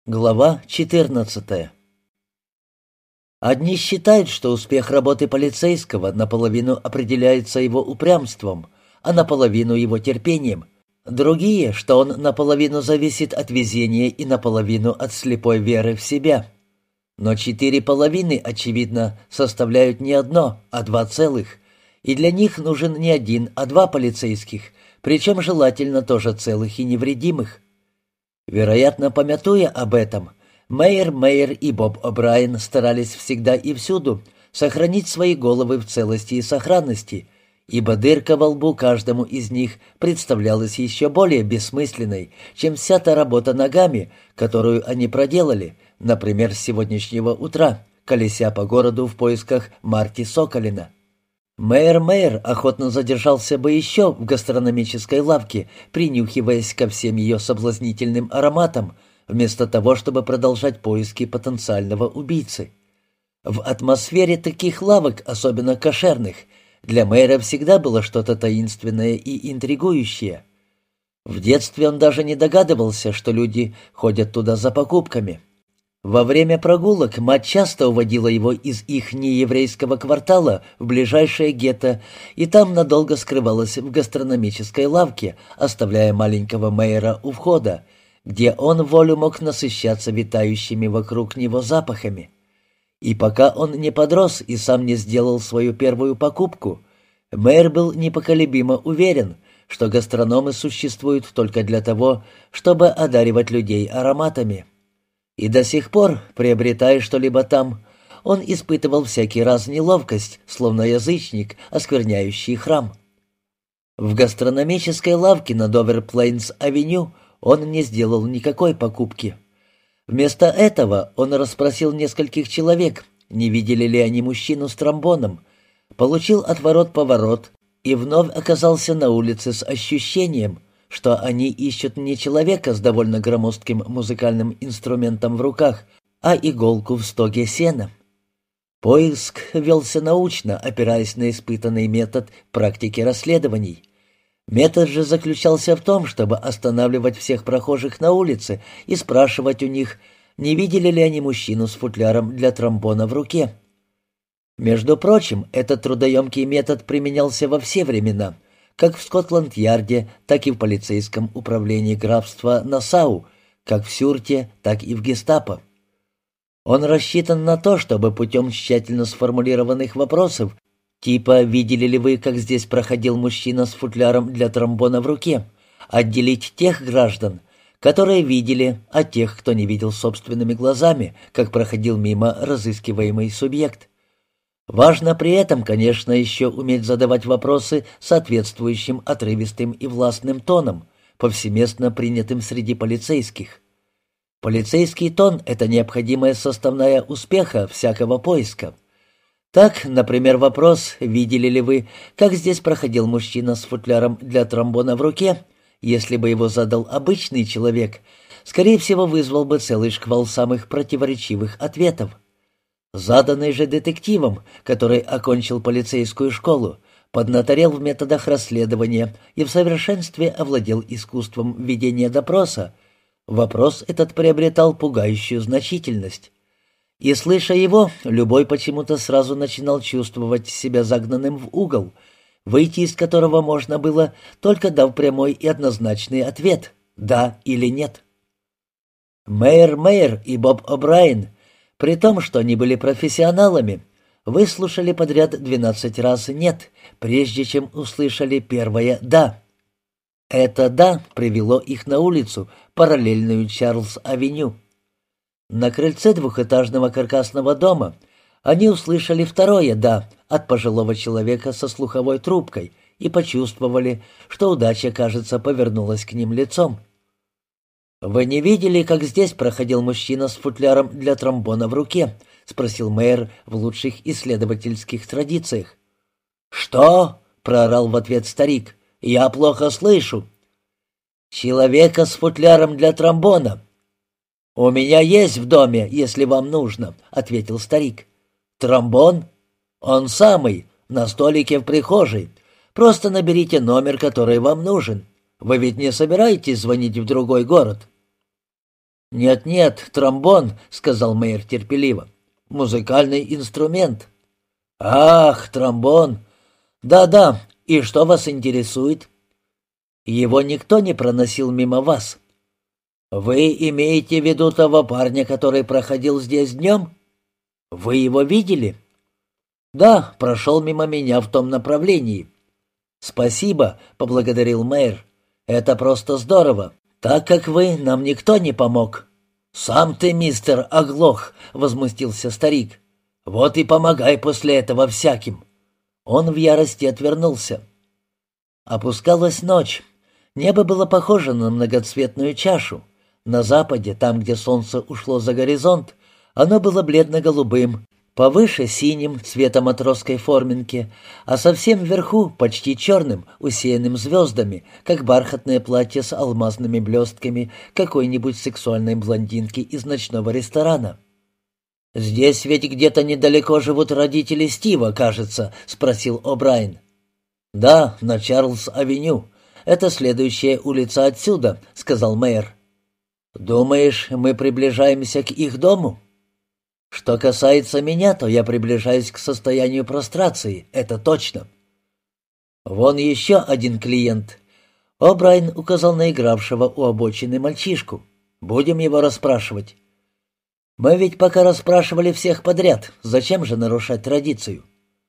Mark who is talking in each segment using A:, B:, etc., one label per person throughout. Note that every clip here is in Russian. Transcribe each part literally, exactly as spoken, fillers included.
A: Глава четырнадцатая. Одни считают, что успех работы полицейского наполовину определяется его упрямством, а наполовину его терпением. Другие, что он наполовину зависит от везения и наполовину от слепой веры в себя. Но четыре половины, очевидно, составляют не одно, а два целых, и для них нужен не один, а два полицейских, причем желательно тоже целых и невредимых. Вероятно, памятуя об этом, Мэйр Мэйр и Боб О'Брайен старались всегда и всюду сохранить свои головы в целости и сохранности, ибо дырка во лбу каждому из них представлялась еще более бессмысленной, чем вся та работа ногами, которую они проделали, например, с сегодняшнего утра, колеся по городу в поисках Марти Соколина. Мэйр Мэйр охотно задержался бы еще в гастрономической лавке, принюхиваясь ко всем ее соблазнительным ароматам, вместо того, чтобы продолжать поиски потенциального убийцы. В атмосфере таких лавок, особенно кошерных, для Мэйра всегда было что-то таинственное и интригующее. В детстве он даже не догадывался, что люди ходят туда за покупками. Во время прогулок мать часто уводила его из их нееврейского квартала в ближайшее гетто, и там надолго скрывалась в гастрономической лавке, оставляя маленького Мэйра у входа, где он волю мог насыщаться витающими вокруг него запахами. И пока он не подрос и сам не сделал свою первую покупку, Мэйр был непоколебимо уверен, что гастрономы существуют только для того, чтобы одаривать людей ароматами. И до сих пор, приобретая что-либо там, он испытывал всякий раз неловкость, словно язычник, оскверняющий храм. В гастрономической лавке на Довер-Плейнс-авеню он не сделал никакой покупки. Вместо этого он расспросил нескольких человек, не видели ли они мужчину с тромбоном, получил отворот-поворот и вновь оказался на улице с ощущением, что они ищут не человека с довольно громоздким музыкальным инструментом в руках, а иголку в стоге сена. Поиск велся научно, опираясь на испытанный метод практики расследований. Метод же заключался в том, чтобы останавливать всех прохожих на улице и спрашивать у них, не видели ли они мужчину с футляром для тромбона в руке. Между прочим, этот трудоемкий метод применялся во все времена, как в Скотланд-Ярде, так и в полицейском управлении графства Нассау, как в Сюрте, так и в гестапо. Он рассчитан на то, чтобы путем тщательно сформулированных вопросов, типа «Видели ли вы, как здесь проходил мужчина с футляром для тромбона в руке?», отделить тех граждан, которые видели, от тех, кто не видел собственными глазами, как проходил мимо разыскиваемый субъект. Важно при этом, конечно, еще уметь задавать вопросы соответствующим отрывистым и властным тоном, повсеместно принятым среди полицейских. Полицейский тон — это необходимая составная успеха всякого поиска. Так, например, вопрос «Видели ли вы, как здесь проходил мужчина с футляром для тромбона в руке?», если бы его задал обычный человек, скорее всего, вызвал бы целый шквал самых противоречивых ответов. Заданный же детективом, который окончил полицейскую школу, поднаторел в методах расследования и в совершенстве овладел искусством ведения допроса, вопрос этот приобретал пугающую значительность. И, слыша его, любой почему-то сразу начинал чувствовать себя загнанным в угол, выйти из которого можно было, только дав прямой и однозначный ответ «да» или «нет». Мэйр Мэйр и Боб О'Брайен, при том, что они были профессионалами, выслушали подряд двенадцать раз «нет», прежде чем услышали первое «да». Это «да» привело их на улицу, параллельную Чарльз-авеню. На крыльце двухэтажного каркасного дома они услышали второе «да» от пожилого человека со слуховой трубкой и почувствовали, что удача, кажется, повернулась к ним лицом. «Вы не видели, как здесь проходил мужчина с футляром для тромбона в руке?» — спросил Мэйр в лучших исследовательских традициях. «Что?» — проорал в ответ старик. «Я плохо слышу». «Человека с футляром для тромбона». «У меня есть в доме, если вам нужно», — ответил старик. «Тромбон? Он самый, на столике в прихожей. Просто наберите номер, который вам нужен. Вы ведь не собираетесь звонить в другой город?» «Нет-нет, тромбон», — сказал мэр терпеливо. «Музыкальный инструмент». «Ах, тромбон! Да-да, и что вас интересует?» «Его никто не проносил мимо вас». «Вы имеете в виду того парня, который проходил здесь днем? Вы его видели?» «Да, прошел мимо меня в том направлении». «Спасибо», — поблагодарил мэр. «Это просто здорово. Так как вы, нам никто не помог». «Сам ты, мистер, оглох», — возмутился старик. «Вот и помогай после этого всяким». Он в ярости отвернулся. Опускалась ночь. Небо было похоже на многоцветную чашу. На западе, там, где солнце ушло за горизонт, оно было бледно-голубым, повыше синим, цвета матросской форменки, а совсем вверху почти черным, усеянным звездами, как бархатное платье с алмазными блестками какой-нибудь сексуальной блондинки из ночного ресторана. «Здесь ведь где-то недалеко живут родители Стива, кажется», — спросил О'Брайен. «Да, на Чарльз-авеню. Это следующая улица отсюда», — сказал мэр. «Думаешь, мы приближаемся к их дому?» «Что касается меня, то я приближаюсь к состоянию прострации, это точно». «Вон еще один клиент». О'Брайен указал на игравшего у обочины мальчишку. «Будем его расспрашивать». «Мы ведь пока расспрашивали всех подряд. Зачем же нарушать традицию?»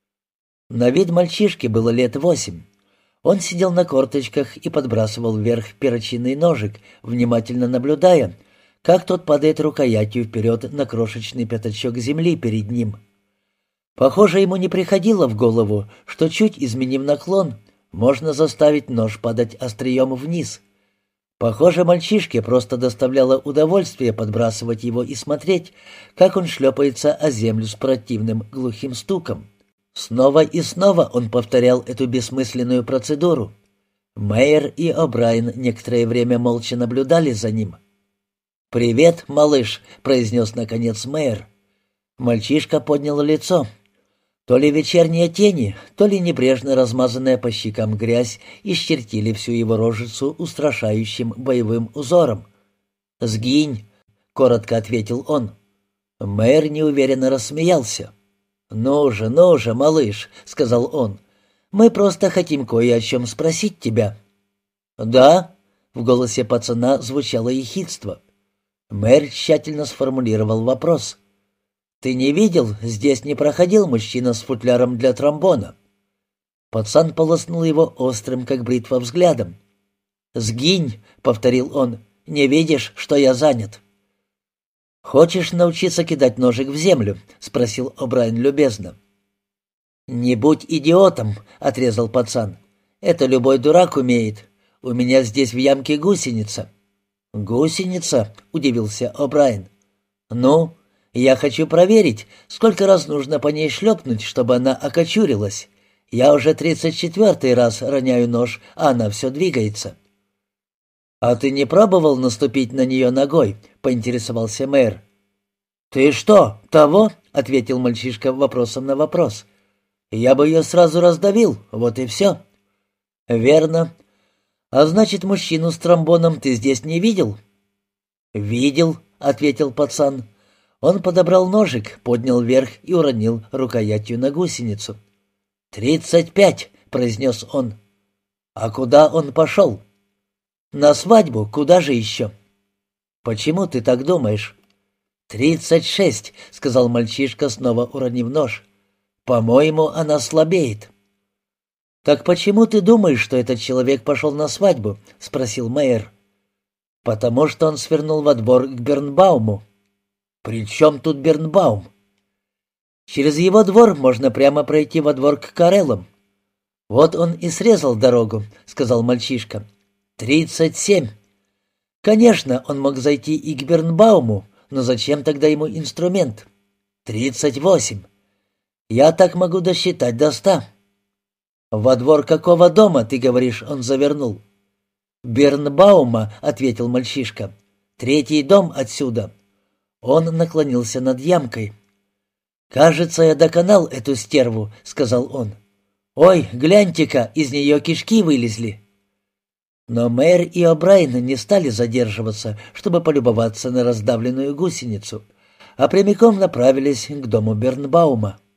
A: На вид мальчишки было лет восемь. Он сидел на корточках и подбрасывал вверх перочинный ножик, внимательно наблюдая, как тот падает рукоятью вперед на крошечный пятачок земли перед ним. Похоже, ему не приходило в голову, что, чуть изменив наклон, можно заставить нож падать острием вниз. Похоже, мальчишке просто доставляло удовольствие подбрасывать его и смотреть, как он шлепается о землю с противным глухим стуком. Снова и снова он повторял эту бессмысленную процедуру. Мэйр и О'Брайен некоторое время молча наблюдали за ним. «Привет, малыш», — произнес наконец мэр. Мальчишка поднял лицо. То ли вечерние тени, то ли небрежно размазанная по щекам грязь исчертили всю его рожицу устрашающим боевым узором. «Сгинь», — коротко ответил он. Мэр неуверенно рассмеялся. «Ну же, ну же, малыш», — сказал он, — «мы просто хотим кое о чем спросить тебя». «Да?» — в голосе пацана звучало ехидство. Мэр тщательно сформулировал вопрос. «Ты не видел, здесь не проходил мужчина с футляром для тромбона?» Пацан полоснул его острым, как бритва, взглядом. «Сгинь», — повторил он, — «не видишь, что я занят?» «Хочешь научиться кидать ножик в землю?» — спросил О'Брайен любезно. «Не будь идиотом», — отрезал пацан. «Это любой дурак умеет. У меня здесь в ямке гусеница». «Гусеница?» — удивился О'Брайен. «Ну, я хочу проверить, сколько раз нужно по ней шлепнуть, чтобы она окочурилась. Я уже тридцать четвертый раз роняю нож, а она все двигается». «А ты не пробовал наступить на нее ногой?» — поинтересовался мэр. «Ты что, того?» — ответил мальчишка вопросом на вопрос. «Я бы ее сразу раздавил, вот и все». «Верно. А значит, мужчину с тромбоном ты здесь не видел?» «Видел», — ответил пацан. Он подобрал ножик, поднял вверх и уронил рукоятью на гусеницу. «Тридцать пять», — произнес он. «А куда он пошел?» «На свадьбу, куда же еще?» «Почему ты так думаешь?» «Тридцать шесть», — сказал мальчишка, снова уронив нож. «По-моему, она слабеет». «Так почему ты думаешь, что этот человек пошел на свадьбу?» — спросил мэр. «Потому что он свернул во двор к Бернбауму». «При чем тут Бернбаум?» «Через его двор можно прямо пройти во двор к Кареллам». «Вот он и срезал дорогу», — сказал мальчишка. «Тридцать семь». «Конечно, он мог зайти и к Бернбауму, но зачем тогда ему инструмент?» «Тридцать восемь». «Я так могу досчитать до ста». «Во двор какого дома, ты говоришь, он завернул?» «Бернбаума», — ответил мальчишка. «Третий дом отсюда». Он наклонился над ямкой. «Кажется, я доконал эту стерву», — сказал он. «Ой, гляньте-ка, из нее кишки вылезли». Но мэр и О'Брайен не стали задерживаться, чтобы полюбоваться на раздавленную гусеницу, а прямиком направились к дому Бернбаума.